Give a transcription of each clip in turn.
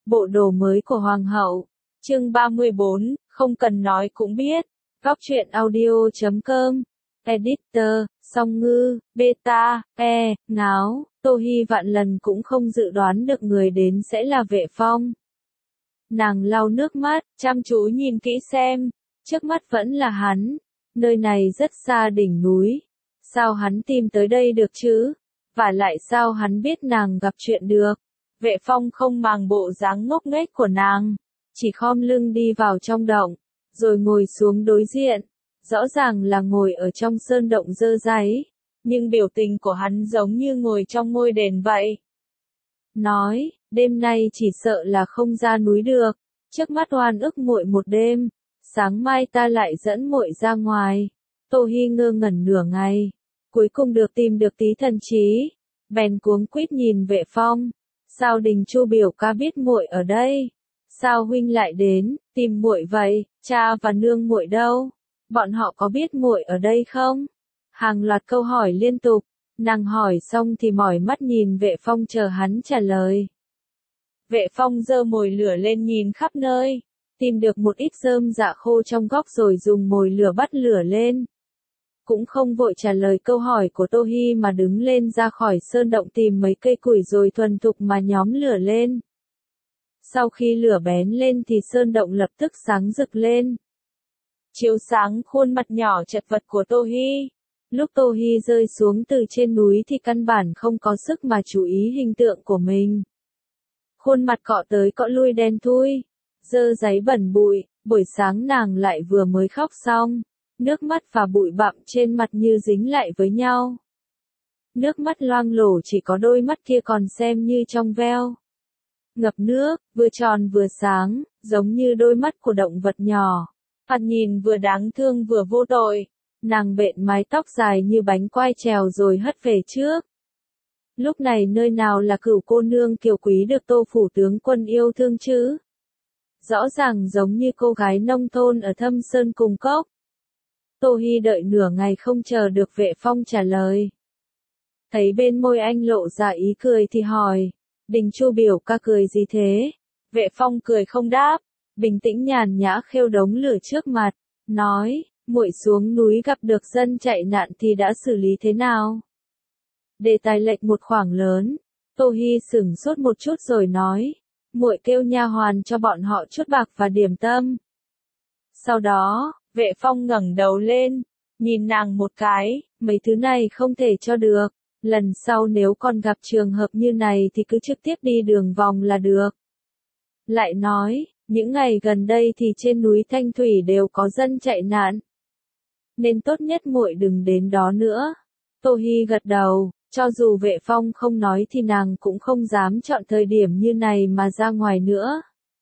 bộ đồ mới của Hoàng hậu. Chương 34, không cần nói cũng biết. Góc truyện audio.com. Editor, Song Ngư, Beta, Ngáo. Tô Hi vạn lần cũng không dự đoán được người đến sẽ là Vệ Phong. Nàng lau nước mắt, chăm chú nhìn kỹ xem. Trước mắt vẫn là hắn. Nơi này rất xa đỉnh núi. Sao hắn tìm tới đây được chứ? Và lại sao hắn biết nàng gặp chuyện được? Vệ Phong không màng bộ dáng ngốc nghếch của nàng. Chỉ khom lưng đi vào trong động. Rồi ngồi xuống đối diện. Rõ ràng là ngồi ở trong sơn động dơ dáy. Nhưng biểu tình của hắn giống như ngồi trong ngôi đền vậy. Nói, đêm nay chỉ sợ là không ra núi được. Trước mắt oan ức muội một đêm. Sáng mai ta lại dẫn muội ra ngoài. Tô Hi ngơ ngẩn nửa ngày. Cuối cùng tìm được tí thần trí. Bèn cuống quýt nhìn Vệ Phong. Sao Đình Chu biểu ca biết muội ở đây? Sao huynh lại đến, tìm muội vậy? Cha và nương muội đâu? Bọn họ có biết muội ở đây không? Hàng loạt câu hỏi liên tục. Nàng hỏi xong thì mỏi mắt nhìn Vệ Phong chờ hắn trả lời. Vệ Phong giơ mồi lửa lên nhìn khắp nơi. Tìm được một ít rơm dạ khô trong góc rồi dùng mồi lửa bắt lửa lên. Cũng không vội trả lời câu hỏi của Tô Hi mà đứng lên ra khỏi sơn động tìm mấy cây củi rồi thuần thục mà nhóm lửa lên. Sau khi lửa bén lên thì sơn động lập tức sáng rực lên. Chiếu sáng khuôn mặt nhỏ chật vật của Tô Hi. Lúc Tô Hi rơi xuống từ trên núi thì căn bản không có sức mà chú ý hình tượng của mình. Khuôn mặt cọ tới cọ lui đen thui, dơ dáy bẩn bụi, buổi sáng nàng lại vừa mới khóc xong. Nước mắt và bụi bặm trên mặt như dính lại với nhau. Nước mắt loang lổ chỉ có đôi mắt kia còn xem như trong veo. Ngập nước, vừa tròn vừa sáng, giống như đôi mắt của động vật nhỏ. Thoạt nhìn vừa đáng thương vừa vô tội. Nàng bện mái tóc dài như bánh quai trèo rồi hất về trước. Lúc này nơi nào là cửu cô nương kiều quý được Tô phủ tướng quân yêu thương chứ? Rõ ràng giống như cô gái nông thôn ở Thâm Sơn Cùng Cốc. Tô Hi đợi nửa ngày không chờ được Vệ Phong trả lời. Thấy bên môi anh lộ ra ý cười thì hỏi, Đình Chu biểu ca cười gì thế? Vệ Phong cười không đáp, bình tĩnh nhàn nhã khêu đống lửa trước mặt, nói, muội xuống núi gặp được dân chạy nạn thì đã xử lý thế nào? Đề tài lệch một khoảng lớn. Tô Hi sững sốt một chút rồi nói, muội kêu nha hoàn cho bọn họ chút bạc và điểm tâm. Sau đó, Vệ Phong ngẩng đầu lên, nhìn nàng một cái, mấy thứ này không thể cho được, lần sau nếu còn gặp trường hợp như này thì cứ trực tiếp đi đường vòng là được. Lại nói, những ngày gần đây thì trên núi Thanh Thủy đều có dân chạy nạn, nên tốt nhất muội đừng đến đó nữa. Tô Hi gật đầu, cho dù Vệ Phong không nói thì nàng cũng không dám chọn thời điểm như này mà ra ngoài nữa.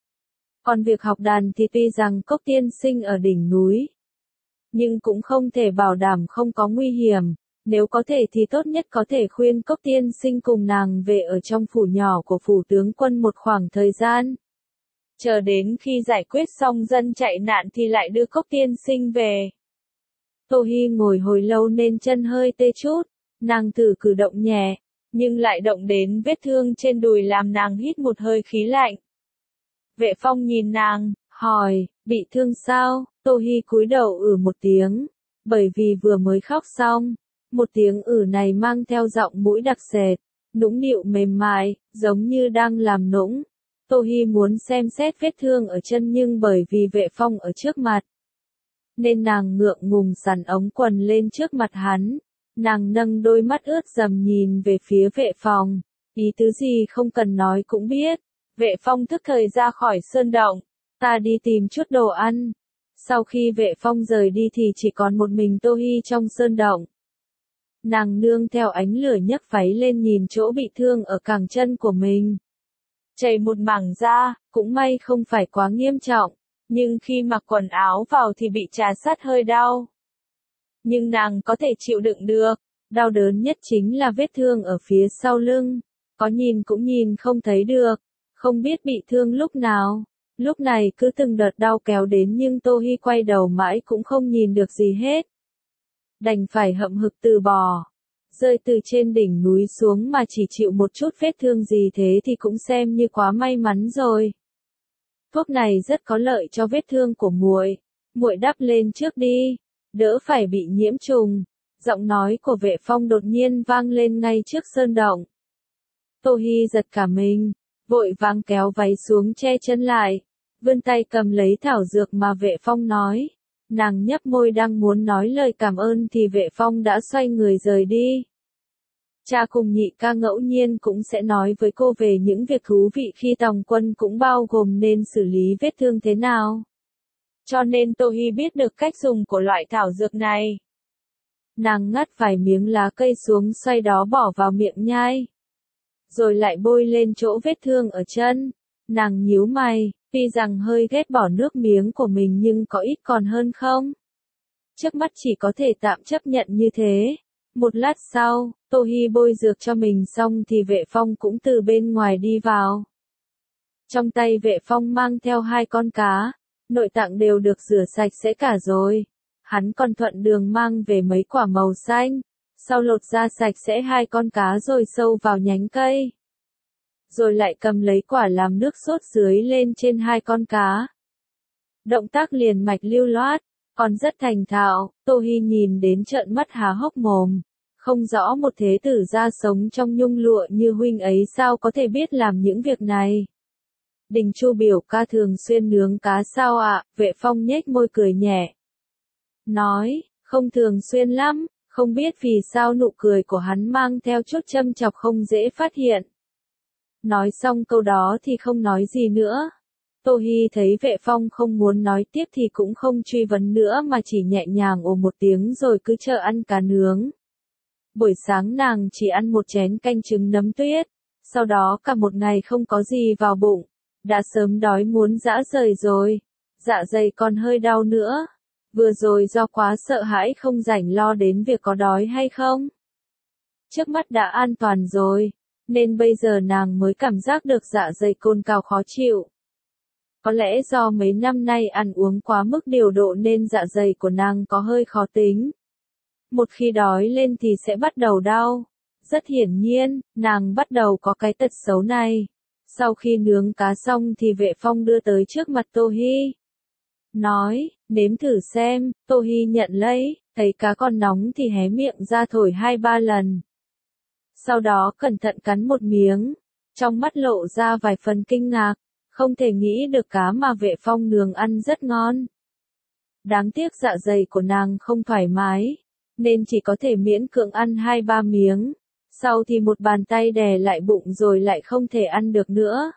Còn việc học đàn thì tuy rằng Cốc tiên sinh ở đỉnh núi, nhưng cũng không thể bảo đảm không có nguy hiểm. Nếu có thể thì tốt nhất có thể khuyên Cốc tiên sinh cùng nàng về ở trong phủ nhỏ của phủ tướng quân một khoảng thời gian. Chờ đến khi giải quyết xong dân chạy nạn thì lại đưa Cốc tiên sinh về. Tô Hi ngồi hồi lâu nên chân hơi tê chút, nàng thử cử động nhẹ, nhưng lại động đến vết thương trên đùi làm nàng hít một hơi khí lạnh. Vệ Phong nhìn nàng, hỏi, bị thương sao? Tô Hi cúi đầu một tiếng, bởi vì vừa mới khóc xong. Một tiếng này mang theo giọng mũi đặc sệt, nũng nịu mềm mại, giống như đang làm nũng. Tô Hi muốn xem xét vết thương ở chân nhưng bởi vì Vệ Phong ở trước mặt, nên nàng ngượng ngùng xắn ống quần lên trước mặt hắn. Nàng nâng đôi mắt ướt dầm nhìn về phía Vệ Phong, ý tứ gì không cần nói cũng biết. Vệ Phong tức thời ra khỏi sơn động, ta đi tìm chút đồ ăn. Sau khi Vệ Phong rời đi thì chỉ còn một mình Tô Hi trong sơn động. Nàng nương theo ánh lửa nhấc váy lên nhìn chỗ bị thương ở cẳng chân của mình. Chảy một mảng da, cũng may không phải quá nghiêm trọng, nhưng khi mặc quần áo vào thì bị trà sát hơi đau. Nhưng nàng có thể chịu đựng được, đau đớn nhất chính là vết thương ở phía sau lưng, có nhìn cũng nhìn không thấy được, không biết bị thương lúc nào. Lúc này cứ từng đợt đau kéo đến nhưng Tô Hi quay đầu mãi cũng không nhìn được gì hết. Đành phải hậm hực từ bỏ. rơi từ trên đỉnh núi xuống mà chỉ chịu một chút vết thương gì thế thì cũng xem như quá may mắn rồi. Thuốc này rất có lợi cho vết thương của muội. Muội đắp lên trước đi, đỡ phải bị nhiễm trùng. Giọng nói của Vệ Phong đột nhiên vang lên ngay trước sơn động. Tô Hi giật cả mình, vội vàng kéo váy xuống che chân lại, vươn tay cầm lấy thảo dược mà Vệ Phong nói. Nàng nhấp môi đang muốn nói lời cảm ơn thì Vệ Phong đã xoay người rời đi. Cha cùng nhị ca ngẫu nhiên cũng sẽ nói với cô về những việc thú vị khi tòng quân, cũng bao gồm nên xử lý vết thương thế nào. Cho nên Tô Hi biết được cách dùng của loại thảo dược này. Nàng ngắt vài miếng lá cây xuống, xoay đó bỏ vào miệng nhai. Rồi lại bôi lên chỗ vết thương ở chân. Nàng nhíu mày, tuy rằng hơi ghét bỏ nước miếng của mình nhưng có ít còn hơn không? Trước mắt chỉ có thể tạm chấp nhận như thế. Một lát sau, Tô Hi bôi dược cho mình xong thì Vệ Phong cũng từ bên ngoài đi vào. Trong tay Vệ Phong mang theo 2 con cá, nội tạng đều được rửa sạch sẽ cả rồi. Hắn còn thuận đường mang về mấy quả màu xanh, sau lột ra sạch sẽ 2 con cá rồi sâu vào nhánh cây. Rồi lại cầm lấy quả làm nước sốt dưới lên trên 2 con cá. Động tác liền mạch lưu loát, còn rất thành thạo. Tô Hi nhìn đến trợn mắt há hốc mồm. Không rõ một thế tử ra sống trong nhung lụa như huynh ấy sao có thể biết làm những việc này. Đình Chu biểu ca thường xuyên nướng cá sao ạ? Vệ Phong nhếch môi cười nhẹ. Nói, không thường xuyên lắm, không biết vì sao nụ cười của hắn mang theo chút châm chọc không dễ phát hiện. Nói xong câu đó thì không nói gì nữa. Tô Hi thấy Vệ Phong không muốn nói tiếp thì cũng không truy vấn nữa mà chỉ nhẹ nhàng ồ một tiếng rồi cứ chờ ăn cá nướng. Buổi sáng nàng chỉ ăn một chén canh trứng nấm tuyết, sau đó cả một ngày không có gì vào bụng, đã sớm đói muốn rã rời rồi, dạ dày còn hơi đau nữa. Vừa rồi do quá sợ hãi không rảnh lo đến việc có đói hay không. Trước mắt đã an toàn rồi, nên bây giờ nàng mới cảm giác được dạ dày cồn cào khó chịu. Có lẽ do mấy năm nay ăn uống quá mức điều độ nên dạ dày của nàng có hơi khó tính. Một khi đói lên thì sẽ bắt đầu đau. Rất hiển nhiên, nàng bắt đầu có cái tật xấu này. Sau khi nướng cá xong thì Vệ Phong đưa tới trước mặt Tô Hi. Nói, nếm thử xem. Tô Hi nhận lấy, thấy cá còn nóng thì hé miệng ra thổi 2-3 lần. Sau đó cẩn thận cắn một miếng, trong mắt lộ ra vài phần kinh ngạc, không thể nghĩ được cá mà Vệ Phong nướng ăn rất ngon. Đáng tiếc dạ dày của nàng không thoải mái, nên chỉ có thể miễn cưỡng ăn 2-3 miếng, sau thì một bàn tay đè lại bụng rồi lại không thể ăn được nữa.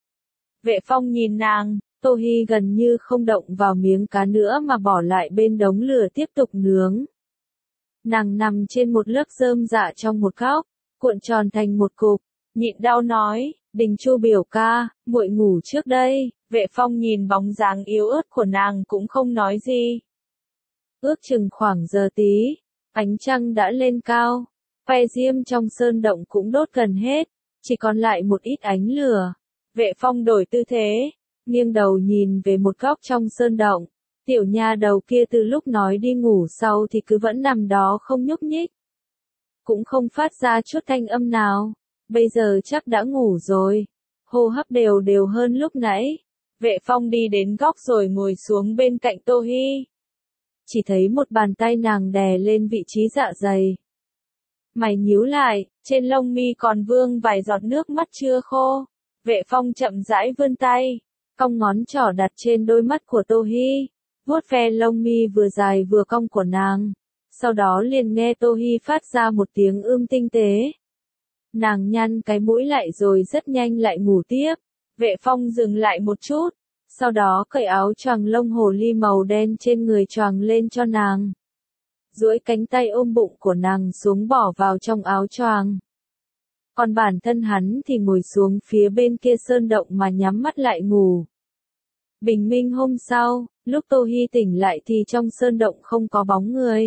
Vệ Phong nhìn nàng, Tô Hi gần như không động vào miếng cá nữa mà bỏ lại bên đống lửa tiếp tục nướng. Nàng nằm trên một lớp rơm rạ trong một góc, cuộn tròn thành một cục, nhịn đau nói, Đình Chu biểu ca, muội ngủ trước đây. Vệ Phong nhìn bóng dáng yếu ớt của nàng cũng không nói gì. Ước chừng khoảng giờ tí, ánh trăng đã lên cao, que diêm trong sơn động cũng đốt gần hết, chỉ còn lại một ít ánh lửa. Vệ Phong đổi tư thế, nghiêng đầu nhìn về một góc trong sơn động. Tiểu nha đầu kia từ lúc nói đi ngủ sau thì cứ vẫn nằm đó không nhúc nhích, cũng không phát ra chút thanh âm nào. Bây giờ chắc đã ngủ rồi, hô hấp đều đều hơn lúc nãy. Vệ Phong đi đến góc rồi ngồi xuống bên cạnh Tô Hi. Chỉ thấy một bàn tay nàng đè lên vị trí dạ dày. Mày nhíu lại, trên lông mi còn vương vài giọt nước mắt chưa khô. Vệ Phong chậm rãi vươn tay, cong ngón trỏ đặt trên đôi mắt của Tô Hi, vuốt ve lông mi vừa dài vừa cong của nàng. Sau đó liền nghe Tô Hi phát ra một tiếng tinh tế. Nàng nhăn cái mũi lại rồi rất nhanh lại ngủ tiếp. Vệ Phong dừng lại một chút, sau đó cởi áo choàng lông hồ ly màu đen trên người choàng lên cho nàng. Duỗi cánh tay ôm bụng của nàng xuống bỏ vào trong áo choàng. Còn bản thân hắn thì ngồi xuống phía bên kia sơn động mà nhắm mắt lại ngủ. Bình minh hôm sau, lúc Tô Hi tỉnh lại thì trong sơn động không có bóng người.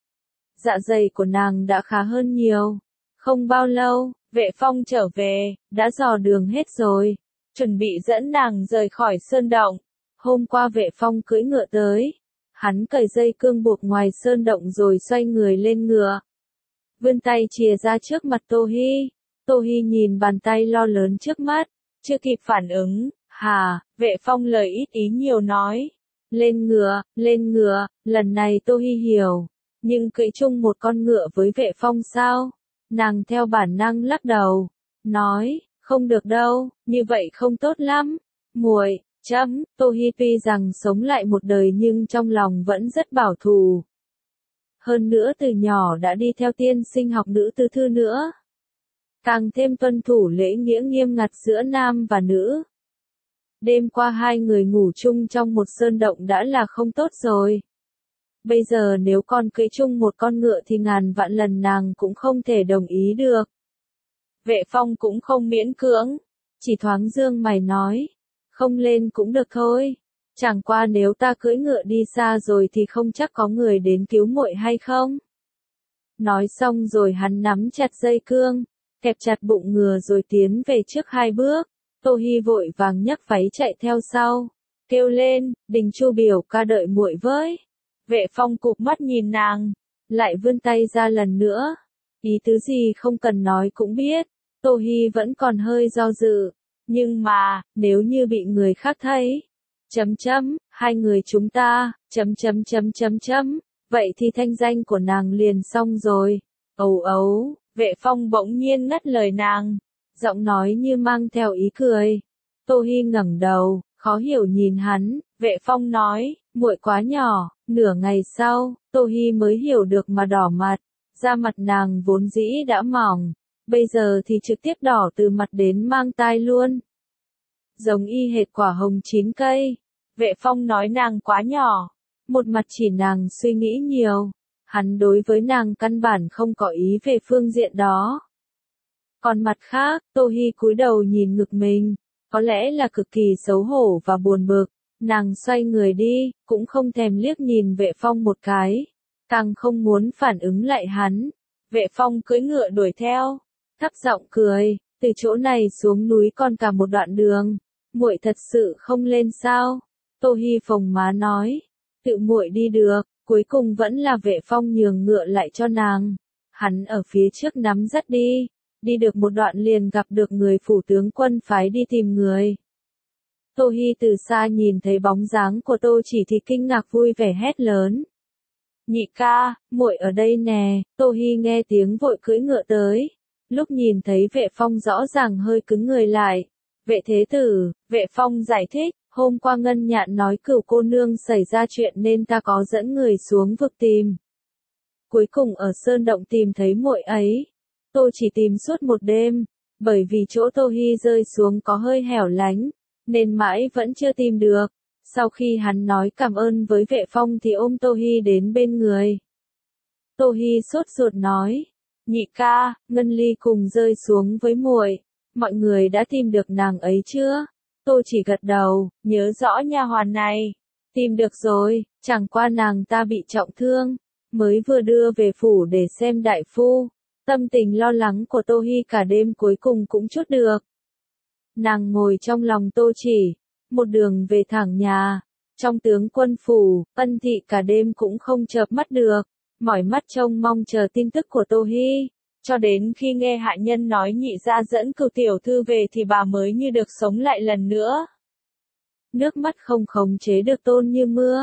Dạ dày của nàng đã khá hơn nhiều. Không bao lâu, Vệ Phong trở về, đã dò đường hết rồi, chuẩn bị dẫn nàng rời khỏi sơn động. Hôm qua Vệ Phong cưỡi ngựa tới, hắn cởi dây cương buộc ngoài sơn động rồi xoay người lên ngựa. vươn tay chìa ra trước mặt Tô Hi. Tô Hi nhìn bàn tay lo lớn trước mắt, chưa kịp phản ứng, hả, Vệ Phong lời ít ý nhiều nói. Lên ngựa, lần này Tô Hi hiểu, nhưng cưỡi chung một con ngựa với Vệ Phong sao? Nàng theo bản năng lắc đầu, nói, không được đâu, như vậy không tốt lắm. Muội, Tô Hi tuy rằng sống lại một đời nhưng trong lòng vẫn rất bảo thủ. Hơn nữa từ nhỏ đã đi theo tiên sinh học nữ tư thư nữa. Càng thêm tuân thủ lễ nghĩa nghiêm ngặt giữa nam và nữ. Đêm qua hai người ngủ chung trong một sơn động đã là không tốt rồi. Bây giờ nếu con cưỡi chung một con ngựa thì ngàn vạn lần nàng cũng không thể đồng ý được. Vệ Phong cũng không miễn cưỡng, chỉ thoáng dương mày nói, không lên cũng được thôi. Chẳng qua nếu ta cưỡi ngựa đi xa rồi thì không chắc có người đến cứu muội hay không. Nói xong rồi hắn nắm chặt dây cương, kẹp chặt bụng ngựa rồi tiến về trước hai bước. Tô Hi vội vàng nhấc váy chạy theo sau, kêu lên, Đình Chu biểu ca đợi muội với. Vệ Phong cụp mắt nhìn nàng, lại vươn tay ra lần nữa. Ý tứ gì không cần nói cũng biết. Tô Hi vẫn còn hơi do dự, nhưng mà, nếu như bị người khác thấy, hai người chúng ta, vậy thì thanh danh của nàng liền xong rồi. Ấu ấu, Vệ Phong bỗng nhiên ngắt lời nàng, giọng nói như mang theo ý cười. Tô Hi ngẩng đầu, khó hiểu nhìn hắn, Vệ Phong nói, muội quá nhỏ. Nửa ngày sau, Tô Hi mới hiểu được mà đỏ mặt, da mặt nàng vốn dĩ đã mỏng, bây giờ thì trực tiếp đỏ từ mặt đến mang tai luôn. Giống y hệt quả hồng chín cây. Vệ Phong nói nàng quá nhỏ, một mặt chỉ nàng suy nghĩ nhiều, hắn đối với nàng căn bản không có ý về phương diện đó. Còn mặt khác, Tô Hi cúi đầu nhìn ngực mình, có lẽ là cực kỳ xấu hổ và buồn bực, nàng xoay người đi, cũng không thèm liếc nhìn Vệ Phong một cái, càng không muốn phản ứng lại hắn. Vệ Phong cưỡi ngựa đuổi theo, thấp giọng cười, từ chỗ này xuống núi còn cả một đoạn đường, muội thật sự không lên sao? Tô Hi phồng má nói, tự muội đi được, cuối cùng vẫn là Vệ Phong nhường ngựa lại cho nàng. Hắn ở phía trước nắm dắt đi được một đoạn liền gặp được người phủ tướng quân phái đi tìm người. Tô Hi từ xa nhìn thấy bóng dáng của Tô Chỉ thì kinh ngạc vui vẻ hét lớn. Nhị ca, muội ở đây nè. Tô Hi nghe tiếng vội cưỡi ngựa tới. Lúc nhìn thấy Vệ Phong rõ ràng hơi cứng người lại. Vệ thế tử, Vệ Phong giải thích, hôm qua Ngân Nhạn nói Cửu cô nương xảy ra chuyện nên ta có dẫn người xuống vực tìm. Cuối cùng ở sơn động tìm thấy muội ấy. Tôi chỉ tìm suốt một đêm, bởi vì chỗ Tô Hi rơi xuống có hơi hẻo lánh, nên mãi vẫn chưa tìm được. Sau khi hắn nói cảm ơn với Vệ Phong thì ôm Tô Hi đến bên người. Tô Hi sốt ruột nói, nhị ca, Ngân Ly cùng rơi xuống với muội, mọi người đã tìm được nàng ấy chưa? Tôi chỉ gật đầu, nhớ rõ nha hoàn này, tìm được rồi, chẳng qua nàng ta bị trọng thương, mới vừa đưa về phủ để xem đại phu. Tâm tình lo lắng của Tô Hi cả đêm cuối cùng cũng trút được. Nàng ngồi trong lòng Tô Chỉ, một đường về thẳng nhà. Trong tướng quân phủ, Ân Thị cả đêm cũng không chợp mắt được, mỏi mắt trông mong chờ tin tức của Tô Hi. Cho đến khi nghe hạ nhân nói nhị gia dẫn Cửu tiểu thư về thì bà mới như được sống lại lần nữa. Nước mắt không khống chế được tuôn như mưa.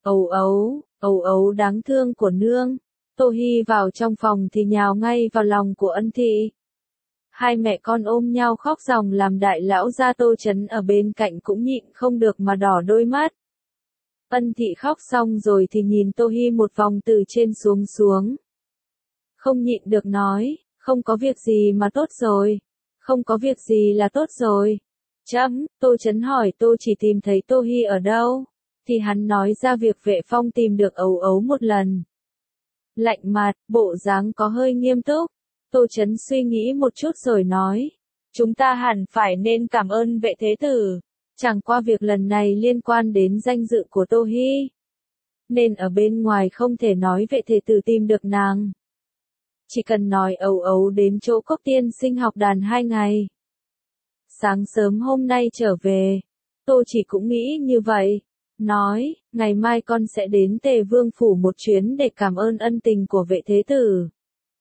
Ấu ấu đáng thương của nương. Tô Hi vào trong phòng thì nhào ngay vào lòng của Ân Thị. Hai mẹ con ôm nhau khóc ròng làm đại lão gia Tô Chấn ở bên cạnh cũng nhịn không được mà đỏ đôi mắt. Ân Thị khóc xong rồi thì nhìn Tô Hi một vòng từ trên xuống. Không nhịn được nói, không có việc gì mà tốt rồi. Không có việc gì là tốt rồi. Tô Chấn hỏi Tô Chỉ tìm thấy Tô Hi ở đâu, thì hắn nói ra việc Vệ Phong tìm được ấu ấu một lần. Lạnh mặt, bộ dáng có hơi nghiêm túc. Tô Chấn suy nghĩ một chút rồi nói, chúng ta hẳn phải nên cảm ơn Vệ thế tử. Chẳng qua việc lần này liên quan đến danh dự của Tô Hi, nên ở bên ngoài không thể nói Vệ thế tử tìm được nàng. Chỉ cần nói ấu ấu đến chỗ Cốc tiên sinh học đàn 2 ngày. Sáng sớm hôm nay trở về, Tô Chỉ cũng nghĩ như vậy. Nói, ngày mai con sẽ đến Tề Vương phủ một chuyến để cảm ơn ân tình của Vệ thế tử.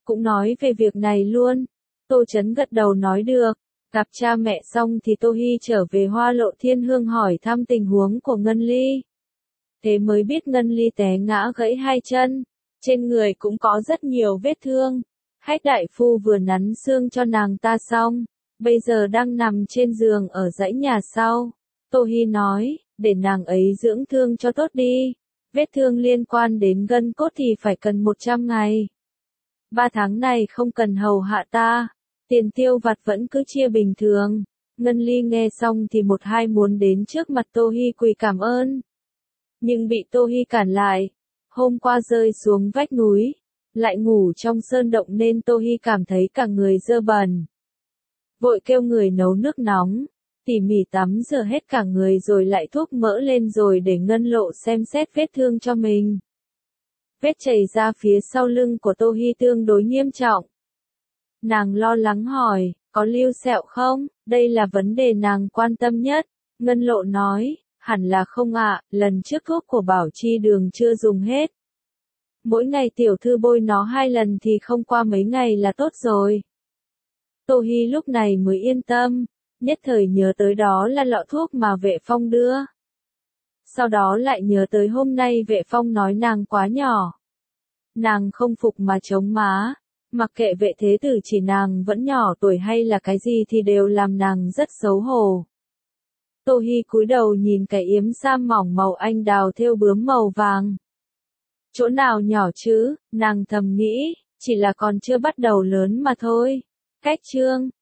cũng nói về việc này luôn. Tô Chấn gật đầu nói được. Gặp cha mẹ xong thì Tô Hi trở về Hoa Lộ Thiên Hương hỏi thăm tình huống của Ngân Ly. Thế mới biết Ngân Ly té ngã gãy hai chân, trên người cũng có rất nhiều vết thương. Hách đại phu vừa nắn xương cho nàng ta xong, bây giờ đang nằm trên giường ở dãy nhà sau. Tô Hi nói, để nàng ấy dưỡng thương cho tốt đi. Vết thương liên quan đến gân cốt thì phải cần 100 ngày. 3 tháng này không cần hầu hạ ta. Tiền tiêu vặt vẫn cứ chia bình thường. Ngân Ly nghe xong thì một hai muốn đến trước mặt Tô Hi quỳ cảm ơn. Nhưng bị Tô Hi cản lại. Hôm qua rơi xuống vách núi, lại ngủ trong sơn động nên Tô Hi cảm thấy cả người dơ bẩn. Vội kêu người nấu nước nóng, tỉ mỉ tắm rửa hết cả người rồi lại thuốc mỡ lên rồi để Ngân Lộ xem xét vết thương cho mình. Vết chảy ra phía sau lưng của Tô Hi tương đối nghiêm trọng. Nàng lo lắng hỏi, có lưu sẹo không? Đây là vấn đề nàng quan tâm nhất. Ngân Lộ nói, hẳn là không ạ, lần trước thuốc của Bảo Chi Đường chưa dùng hết. Mỗi ngày tiểu thư bôi nó 2 lần thì không qua mấy ngày là tốt rồi. Tô Hi lúc này mới yên tâm, nhất thời nhớ tới đó là lọ thuốc mà Vệ Phong đưa. Sau đó lại nhớ tới hôm nay Vệ Phong nói nàng quá nhỏ. Nàng không phục mà chống má, mặc kệ Vệ Thế Tử chỉ nàng vẫn nhỏ tuổi hay là cái gì thì đều làm nàng rất xấu hổ. Tô Hi cúi đầu nhìn cái yếm sam mỏng màu anh đào thêu bướm màu vàng. Chỗ nào nhỏ chứ, nàng thầm nghĩ, chỉ là còn chưa bắt đầu lớn mà thôi. Cách chương